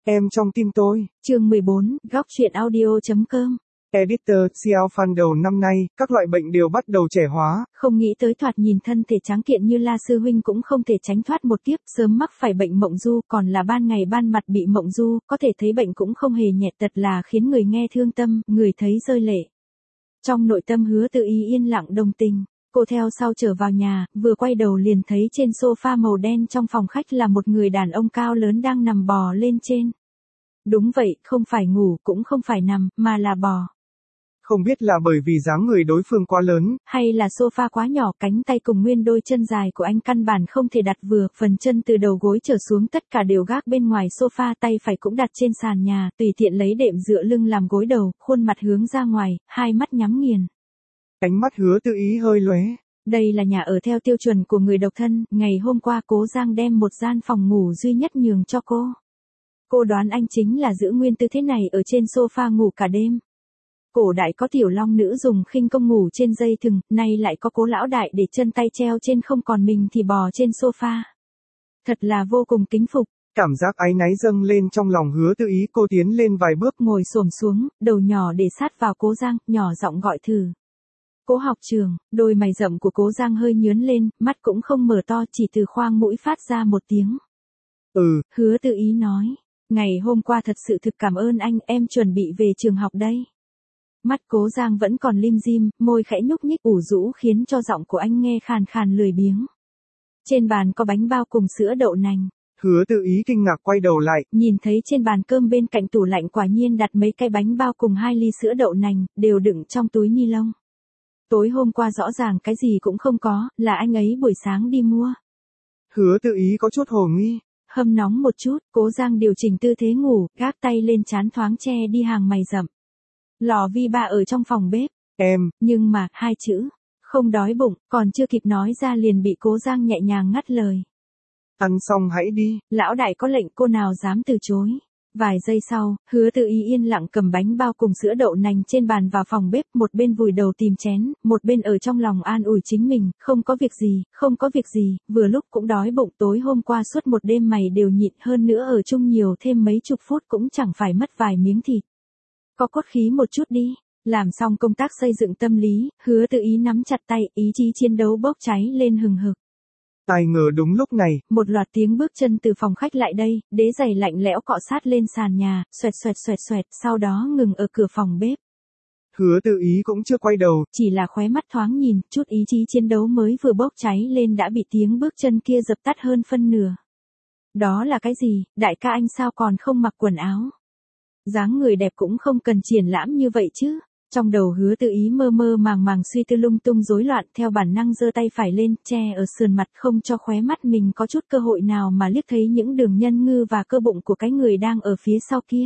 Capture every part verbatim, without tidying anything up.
Em trong tim tôi. Chương mười bốn, góc truyện audio chấm com. Editor, Xiao Fan đầu năm nay, các loại bệnh đều bắt đầu trẻ hóa. Không nghĩ tới thoạt nhìn thân thể tráng kiện như La Sư Huynh cũng không thể tránh thoát một kiếp, sớm mắc phải bệnh mộng du, còn là ban ngày ban mặt bị mộng du, có thể thấy bệnh cũng không hề nhẹ, tật là khiến người nghe thương tâm, người thấy rơi lệ. Trong nội tâm Hứa Tự Ý yên lặng đồng tình. Cô theo sau trở vào nhà, vừa quay đầu liền thấy trên sofa màu đen trong phòng khách là một người đàn ông cao lớn đang nằm bò lên trên. Đúng vậy, không phải ngủ cũng không phải nằm, mà là bò. Không biết là bởi vì dáng người đối phương quá lớn, hay là sofa quá nhỏ, cánh tay cùng nguyên đôi chân dài của anh căn bản không thể đặt vừa, phần chân từ đầu gối trở xuống tất cả đều gác bên ngoài sofa, tay phải cũng đặt trên sàn nhà, tùy tiện lấy đệm dựa lưng làm gối đầu, khuôn mặt hướng ra ngoài, hai mắt nhắm nghiền. Ánh mắt Hứa Tự Ý hơi lóe. Đây là nhà ở theo tiêu chuẩn của người độc thân, ngày hôm qua Cố Giang đem một gian phòng ngủ duy nhất nhường cho cô. Cô đoán anh chính là giữ nguyên tư thế này ở trên sofa ngủ cả đêm. Cổ đại có tiểu long nữ dùng khinh công ngủ trên dây thừng, nay lại có Cố lão đại để chân tay treo trên không, còn mình thì bò trên sofa. Thật là vô cùng kính phục. Cảm giác áy náy dâng lên trong lòng Hứa Tự Ý, cô tiến lên vài bước, ngồi xổm xuống, đầu nhỏ để sát vào Cố Giang, nhỏ giọng gọi thử. Cố học trường. Đôi mày rậm của Cố Giang hơi nhướng lên, mắt cũng không mở to, chỉ từ khoang mũi phát ra một tiếng. Ừ. Hứa Tự Ý nói. Ngày hôm qua thật sự thực cảm ơn anh, em chuẩn bị về trường học đây. Mắt Cố Giang vẫn còn lim dim, môi khẽ nhúc nhích ủ rũ khiến cho giọng của anh nghe khàn khàn lười biếng. Trên bàn có bánh bao cùng sữa đậu nành. Hứa Tự Ý kinh ngạc quay đầu lại, nhìn thấy trên bàn cơm bên cạnh tủ lạnh quả nhiên đặt mấy cái bánh bao cùng hai ly sữa đậu nành, đều đựng trong túi ni lông. Tối hôm qua rõ ràng cái gì cũng không có, là anh ấy buổi sáng đi mua. Hứa Tự Ý có chút hồ nghi. Hâm nóng một chút, Cố Giang điều chỉnh tư thế ngủ, gác tay lên trán thoáng che đi hàng mày rậm. Lò vi ba ở trong phòng bếp. Em. Nhưng mà, hai chữ. Không đói bụng, còn chưa kịp nói ra liền bị Cố Giang nhẹ nhàng ngắt lời. Ăn xong hãy đi. Lão đại có lệnh cô nào dám từ chối. Vài giây sau, Hứa Tự Ý yên lặng cầm bánh bao cùng sữa đậu nành trên bàn vào phòng bếp, một bên vùi đầu tìm chén, một bên ở trong lòng an ủi chính mình, không có việc gì, không có việc gì, vừa lúc cũng đói bụng, tối hôm qua suốt một đêm mày đều nhịn, hơn nữa ở chung nhiều thêm mấy chục phút cũng chẳng phải mất vài miếng thịt. Có cốt khí một chút đi. Làm xong công tác xây dựng tâm lý, Hứa Tự Ý nắm chặt tay, ý chí chiến đấu bốc cháy lên hừng hực. Ai ngờ đúng lúc này, một loạt tiếng bước chân từ phòng khách lại đây, đế giày lạnh lẽo cọ sát lên sàn nhà, xoẹt xoẹt xoẹt xoẹt, sau đó ngừng ở cửa phòng bếp. Hứa Tự Ý cũng chưa quay đầu, chỉ là khóe mắt thoáng nhìn, chút ý chí chiến đấu mới vừa bốc cháy lên đã bị tiếng bước chân kia dập tắt hơn phân nửa. Đó là cái gì, đại ca anh sao còn không mặc quần áo? Dáng người đẹp cũng không cần triển lãm như vậy chứ. Trong đầu Hứa Tự Ý mơ mơ màng màng suy tư lung tung rối loạn, theo bản năng giơ tay phải lên, che ở sườn mặt không cho khóe mắt mình có chút cơ hội nào mà liếc thấy những đường nhân ngư và cơ bụng của cái người đang ở phía sau kia.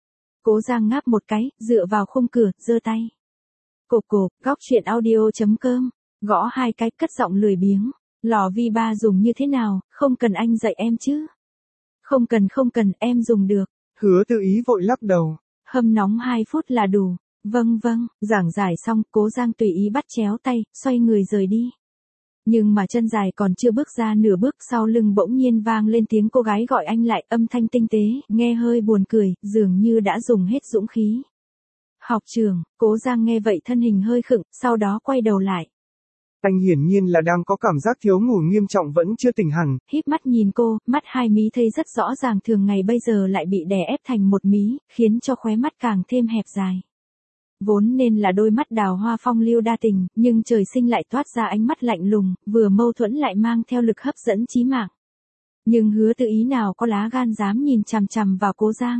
Cố Giang ngáp một cái, dựa vào khung cửa, giơ tay. Cộp cộp, góc truyện audio chấm com, gõ hai cái, cất giọng lười biếng. Lò vi ba dùng như thế nào, không cần anh dạy em chứ. Không cần không cần, em dùng được. Hứa Tự Ý vội lắc đầu. Hâm nóng hai phút là đủ. Vâng vâng, giảng giải xong, Cố Giang tùy ý bắt chéo tay, xoay người rời đi. Nhưng mà chân dài còn chưa bước ra nửa bước, sau lưng bỗng nhiên vang lên tiếng cô gái gọi anh lại, âm thanh tinh tế, nghe hơi buồn cười, dường như đã dùng hết dũng khí. Học trường. Cố Giang nghe vậy thân hình hơi khựng, sau đó quay đầu lại. Anh hiển nhiên là đang có cảm giác thiếu ngủ nghiêm trọng, vẫn chưa tỉnh hẳn. Híp mắt nhìn cô, mắt hai mí thấy rất rõ ràng, thường ngày bây giờ lại bị đè ép thành một mí, khiến cho khóe mắt càng thêm hẹp dài. Vốn nên là đôi mắt đào hoa phong lưu đa tình, nhưng trời sinh lại toát ra ánh mắt lạnh lùng, vừa mâu thuẫn lại mang theo lực hấp dẫn chí mạng. Nhưng Hứa Tự Ý nào có lá gan dám nhìn chằm chằm vào Cố Giang.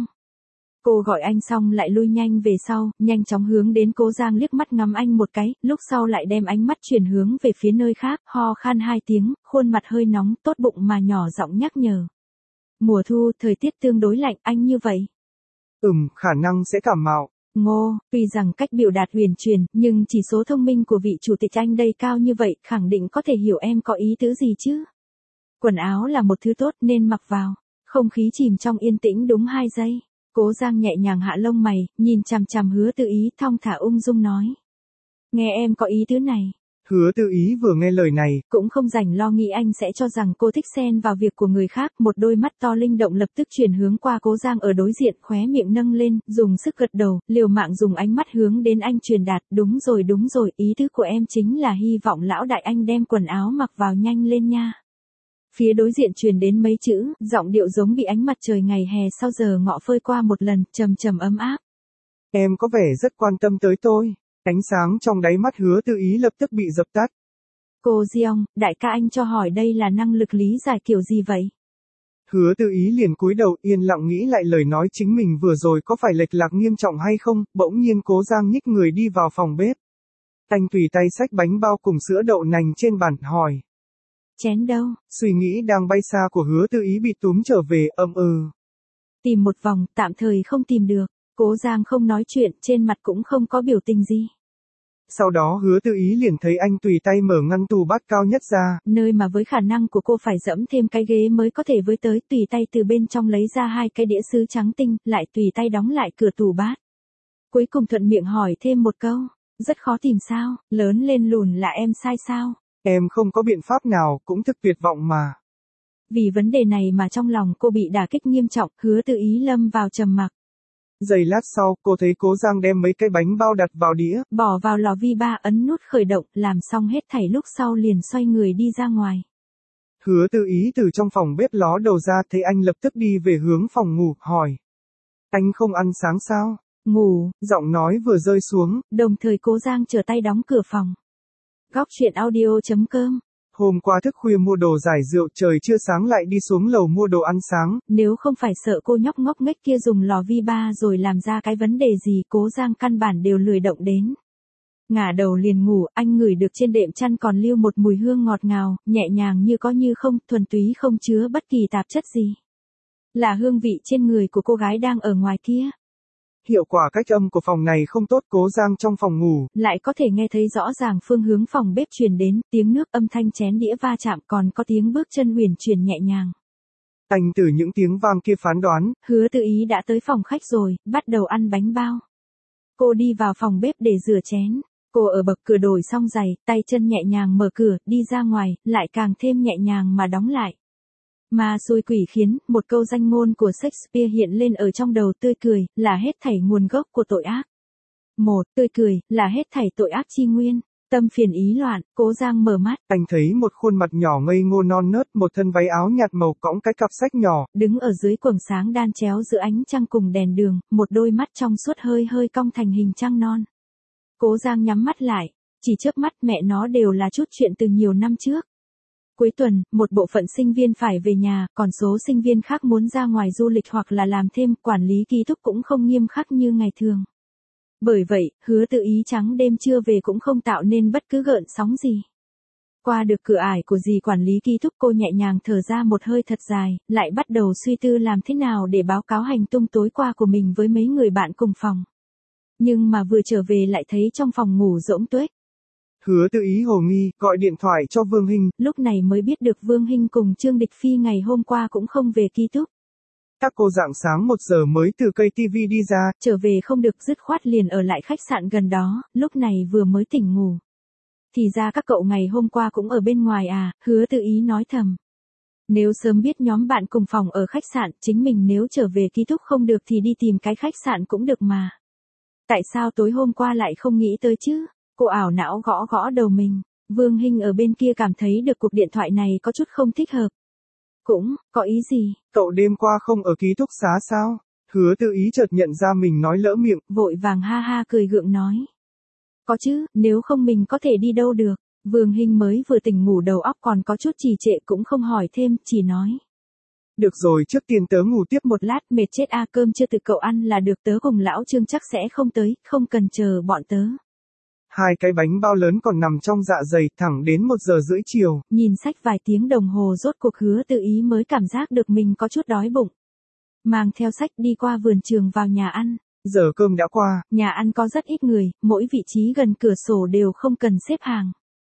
Cô gọi anh xong lại lui nhanh về sau, nhanh chóng hướng đến Cố Giang liếc mắt ngắm anh một cái, lúc sau lại đem ánh mắt chuyển hướng về phía nơi khác, ho khan hai tiếng, khuôn mặt hơi nóng, tốt bụng mà nhỏ giọng nhắc nhở. Mùa thu, thời tiết tương đối lạnh, anh như vậy. Ừm, khả năng sẽ cảm mạo. Ngô, tuy rằng cách biểu đạt huyền truyền, nhưng chỉ số thông minh của vị chủ tịch anh đây cao như vậy, khẳng định có thể hiểu em có ý tứ gì chứ. Quần áo là một thứ tốt nên mặc vào. Không khí chìm trong yên tĩnh đúng hai giây. Cố Giang nhẹ nhàng hạ lông mày, nhìn chằm chằm Hứa Tự Ý, thong thả ung dung nói. Nghe em có ý tứ này. Hứa Tư Ý vừa nghe lời này, cũng không rảnh lo nghĩ anh sẽ cho rằng cô thích xen vào việc của người khác, một đôi mắt to linh động lập tức chuyển hướng qua Cố Giang ở đối diện, khóe miệng nâng lên, dùng sức gật đầu, liều mạng dùng ánh mắt hướng đến anh truyền đạt, đúng rồi đúng rồi, ý tứ của em chính là hy vọng lão đại anh đem quần áo mặc vào nhanh lên nha. Phía đối diện truyền đến mấy chữ, giọng điệu giống bị ánh mặt trời ngày hè sau giờ ngọ phơi qua một lần, trầm trầm ấm áp. Em có vẻ rất quan tâm tới tôi. Ánh sáng trong đáy mắt Hứa Tư Ý lập tức bị dập tắt. Cô Giong, đại ca anh cho hỏi đây là năng lực lý giải kiểu gì vậy? Hứa Tư Ý liền cúi đầu yên lặng nghĩ lại lời nói chính mình vừa rồi có phải lệch lạc nghiêm trọng hay không, bỗng nhiên Cố Giang nhích người đi vào phòng bếp. Anh tùy tay xách bánh bao cùng sữa đậu nành trên bàn, hỏi. Chén đâu? Suy nghĩ đang bay xa của Hứa Tư Ý bị túm trở về, ậm ừ. Tìm một vòng, tạm thời không tìm được. Cố Giang không nói chuyện, trên mặt cũng không có biểu tình gì. Sau đó Hứa Tư Ý liền thấy anh tùy tay mở ngăn tủ bát cao nhất ra. Nơi mà với khả năng của cô phải dẫm thêm cái ghế mới có thể với tới, tùy tay từ bên trong lấy ra hai cái đĩa sứ trắng tinh, lại tùy tay đóng lại cửa tủ bát. Cuối cùng thuận miệng hỏi thêm một câu, rất khó tìm sao, lớn lên lùn là em sai sao? Em không có biện pháp nào, cũng thực tuyệt vọng mà. Vì vấn đề này mà trong lòng cô bị đả kích nghiêm trọng, Hứa Tư Ý lâm vào trầm mặc. Giây lát sau, cô thấy Cố Giang đem mấy cái bánh bao đặt vào đĩa, bỏ vào lò vi ba, ấn nút khởi động, làm xong hết thảy lúc sau liền xoay người đi ra ngoài. Hứa Tư Ý từ trong phòng bếp ló đầu ra, thấy anh lập tức đi về hướng phòng ngủ, hỏi. Anh không ăn sáng sao? Ngủ, giọng nói vừa rơi xuống, đồng thời Cố Giang trở tay đóng cửa phòng. Góc truyện audio chấm com. Hôm qua thức khuya mua đồ giải rượu, trời chưa sáng lại đi xuống lầu mua đồ ăn sáng. Nếu không phải sợ cô nhóc ngốc nghếch kia dùng lò vi ba rồi làm ra cái vấn đề gì, Cố Giang căn bản đều lười động đến. Ngả đầu liền ngủ, anh ngửi được trên đệm chăn còn lưu một mùi hương ngọt ngào, nhẹ nhàng như có như không, thuần túy không chứa bất kỳ tạp chất gì. Là hương vị trên người của cô gái đang ở ngoài kia. Hiệu quả cách âm của phòng này không tốt, Cố Giang trong phòng ngủ lại có thể nghe thấy rõ ràng phương hướng phòng bếp truyền đến, tiếng nước, âm thanh chén đĩa va chạm, còn có tiếng bước chân huyền chuyển nhẹ nhàng. Anh từ những tiếng vang kia phán đoán, Hứa Tư Ý đã tới phòng khách rồi, bắt đầu ăn bánh bao. Cô đi vào phòng bếp để rửa chén. Cô ở bậc cửa đổi xong giày, tay chân nhẹ nhàng mở cửa, đi ra ngoài, lại càng thêm nhẹ nhàng mà đóng lại. Mà xui quỷ khiến, một câu danh ngôn của Shakespeare hiện lên ở trong đầu, tươi cười, là hết thảy nguồn gốc của tội ác. Một, tươi cười, là hết thảy tội ác chi nguyên. Tâm phiền ý loạn, Cố Giang mở mắt. Anh thấy một khuôn mặt nhỏ ngây ngô non nớt, một thân váy áo nhạt màu cõng cái cặp sách nhỏ. Đứng ở dưới quầng sáng đan chéo giữa ánh trăng cùng đèn đường, một đôi mắt trong suốt hơi hơi cong thành hình trăng non. Cố Giang nhắm mắt lại, chỉ chớp mắt, mẹ nó đều là chút chuyện từ nhiều năm trước. Cuối tuần, một bộ phận sinh viên phải về nhà, còn số sinh viên khác muốn ra ngoài du lịch hoặc là làm thêm, quản lý ký túc cũng không nghiêm khắc như ngày thường. Bởi vậy, Hứa Tư Ý trắng đêm chưa về cũng không tạo nên bất cứ gợn sóng gì. Qua được cửa ải của dì quản lý ký túc, cô nhẹ nhàng thở ra một hơi thật dài, lại bắt đầu suy tư làm thế nào để báo cáo hành tung tối qua của mình với mấy người bạn cùng phòng. Nhưng mà vừa trở về lại thấy trong phòng ngủ rỗng tuếch. Hứa Tư Ý hồ nghi, gọi điện thoại cho Vương Hinh. Lúc này mới biết được Vương Hinh cùng Trương Địch Phi ngày hôm qua cũng không về ký túc. Các cô rạng sáng một giờ mới từ cây tivi đi ra, trở về không được dứt khoát liền ở lại khách sạn gần đó, lúc này vừa mới tỉnh ngủ. Thì ra các cậu ngày hôm qua cũng ở bên ngoài à, Hứa Tư Ý nói thầm. Nếu sớm biết nhóm bạn cùng phòng ở khách sạn, chính mình nếu trở về ký túc không được thì đi tìm cái khách sạn cũng được mà. Tại sao tối hôm qua lại không nghĩ tới chứ? Cô ảo não gõ gõ đầu mình. Vương Hinh ở bên kia cảm thấy được cuộc điện thoại này có chút không thích hợp. Cũng, có ý gì? Cậu đêm qua không ở ký túc xá sao? Hứa Tư Ý chợt nhận ra mình nói lỡ miệng. Vội vàng ha ha cười gượng nói. Có chứ, nếu không mình có thể đi đâu được. Vương Hinh mới vừa tỉnh ngủ đầu óc còn có chút trì trệ cũng không hỏi thêm, chỉ nói. Được rồi, trước tiên tớ ngủ tiếp một lát, mệt chết a, cơm chưa từ cậu ăn là được, tớ cùng lão Trương chắc sẽ không tới, không cần chờ bọn tớ. Hai cái bánh bao lớn còn nằm trong dạ dày, thẳng đến một giờ rưỡi chiều. Nhìn sách vài tiếng đồng hồ rốt cuộc Hứa Tư Ý mới cảm giác được mình có chút đói bụng. Mang theo sách đi qua vườn trường vào nhà ăn. Giờ cơm đã qua. Nhà ăn có rất ít người, mỗi vị trí gần cửa sổ đều không cần xếp hàng.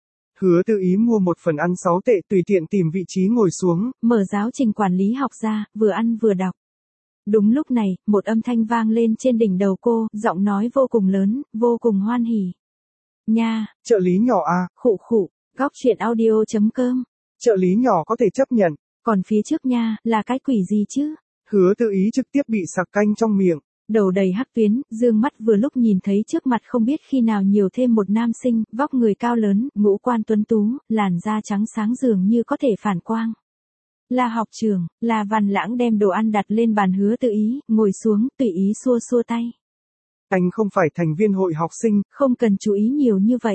Hứa Tư Ý mua một phần ăn sáu tệ, tùy tiện tìm vị trí ngồi xuống. Mở giáo trình quản lý học ra, vừa ăn vừa đọc. Đúng lúc này, một âm thanh vang lên trên đỉnh đầu cô, giọng nói vô cùng lớn, vô cùng hoan hỉ. Nha. Trợ lý nhỏ à? Khụ khụ. Góc truyện audio chấm com. Trợ lý nhỏ có thể chấp nhận. Còn phía trước nha, là cái quỷ gì chứ? Hứa Tự Ý trực tiếp bị sặc canh trong miệng. Đầu đầy hắc tuyến, dương mắt vừa lúc nhìn thấy trước mặt không biết khi nào nhiều thêm một nam sinh, vóc người cao lớn, ngũ quan tuấn tú, làn da trắng sáng dường như có thể phản quang. Là học trưởng, là Văn Lãng đem đồ ăn đặt lên bàn Hứa Tự Ý, ngồi xuống, tùy ý xua xua tay. Anh không phải thành viên hội học sinh. Không cần chú ý nhiều như vậy.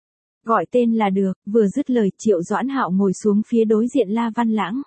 Gọi tên là được, vừa dứt lời Triệu Doãn Hạo ngồi xuống phía đối diện La Văn Lãng.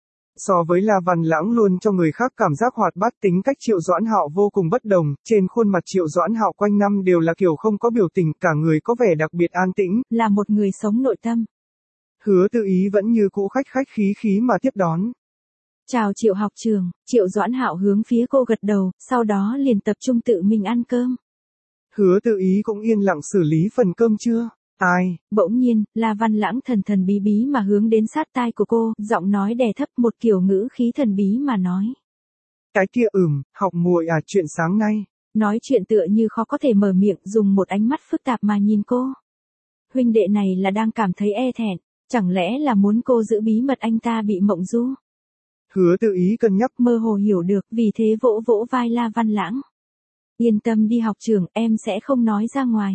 So với La Văn Lãng luôn cho người khác cảm giác hoạt bát, tính cách Triệu Doãn Hạo vô cùng bất đồng, trên khuôn mặt Triệu Doãn Hạo quanh năm đều là kiểu không có biểu tình, cả người có vẻ đặc biệt an tĩnh. Là một người sống nội tâm. Hứa Tự Ý vẫn như cũ khách khách khí khí mà tiếp đón. Chào Triệu học trưởng, Triệu Doãn Hạo hướng phía cô gật đầu, sau đó liền tập trung tự mình ăn cơm. Hứa Tự Ý cũng yên lặng xử lý phần cơm chưa. Ai? Bỗng nhiên, La Văn Lãng thần thần bí bí mà hướng đến sát tai của cô, giọng nói đè thấp một kiểu ngữ khí thần bí mà nói. Cái kia ừm, học muội à, chuyện sáng nay. Nói chuyện tựa như khó có thể mở miệng, dùng một ánh mắt phức tạp mà nhìn cô. Huynh đệ này là đang cảm thấy e thẹn, chẳng lẽ là muốn cô giữ bí mật anh ta bị mộng du? Hứa Tự Ý cân nhắc, mơ hồ hiểu được, vì thế vỗ vỗ vai La Văn Lãng. Yên tâm đi học trưởng, em sẽ không nói ra ngoài.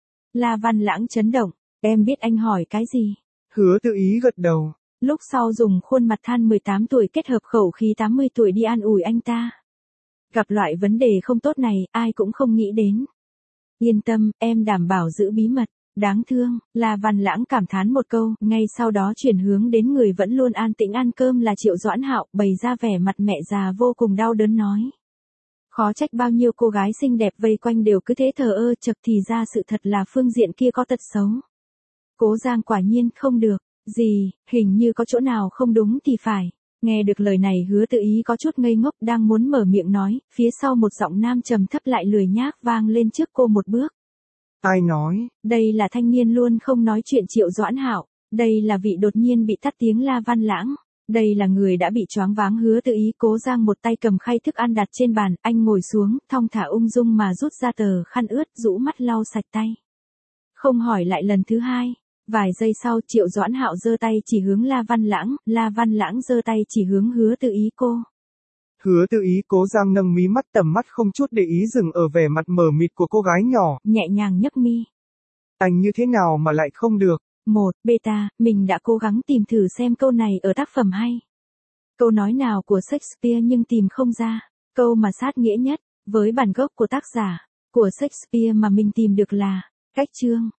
La Văn Lãng chấn động, em biết anh hỏi cái gì? Hứa Tự Ý gật đầu. Lúc sau dùng khuôn mặt than mười tám tuổi kết hợp khẩu khí tám mươi tuổi đi an ủi anh ta. Gặp loại vấn đề không tốt này, ai cũng không nghĩ đến. Yên tâm, em đảm bảo giữ bí mật. Đáng thương, La Văn Lãng cảm thán một câu, ngay sau đó chuyển hướng đến người vẫn luôn an tĩnh ăn cơm là Triệu Doãn Hạo, bày ra vẻ mặt mẹ già vô cùng đau đớn nói. Khó trách bao nhiêu cô gái xinh đẹp vây quanh đều cứ thế thờ ơ, chật thì ra sự thật là phương diện kia có tật xấu. Cố Giang quả nhiên không được, gì, hình như có chỗ nào không đúng thì phải. Nghe được lời này Hứa Tự Ý có chút ngây ngốc, đang muốn mở miệng nói, phía sau một giọng nam trầm thấp lại lười nhác vang lên trước cô một bước. Ai nói? Đây là thanh niên luôn không nói chuyện Triệu Doãn Hạo, đây là vị đột nhiên bị tắt tiếng La Văn Lãng, đây là người đã bị choáng váng. Hứa Tự Ý Cố Giang một tay cầm khay thức ăn đặt trên bàn, anh ngồi xuống, thong thả ung dung mà rút ra tờ khăn ướt, rũ mắt lau sạch tay. Không hỏi lại lần thứ hai, vài giây sau Triệu Doãn Hạo giơ tay chỉ hướng La Văn Lãng, La Văn Lãng giơ tay chỉ hướng Hứa Tự Ý cô. Hứa Tự Ý Cố Giang nâng mí mắt, tầm mắt không chút để ý dừng ở vẻ mặt mờ mịt của cô gái nhỏ, nhẹ nhàng nhấc mi. Anh như thế nào mà lại không được? Một, beta, mình đã cố gắng tìm thử xem câu này ở tác phẩm hay. Câu nói nào của Shakespeare nhưng tìm không ra. Câu mà sát nghĩa nhất, với bản gốc của tác giả, của Shakespeare mà mình tìm được là, cách chương.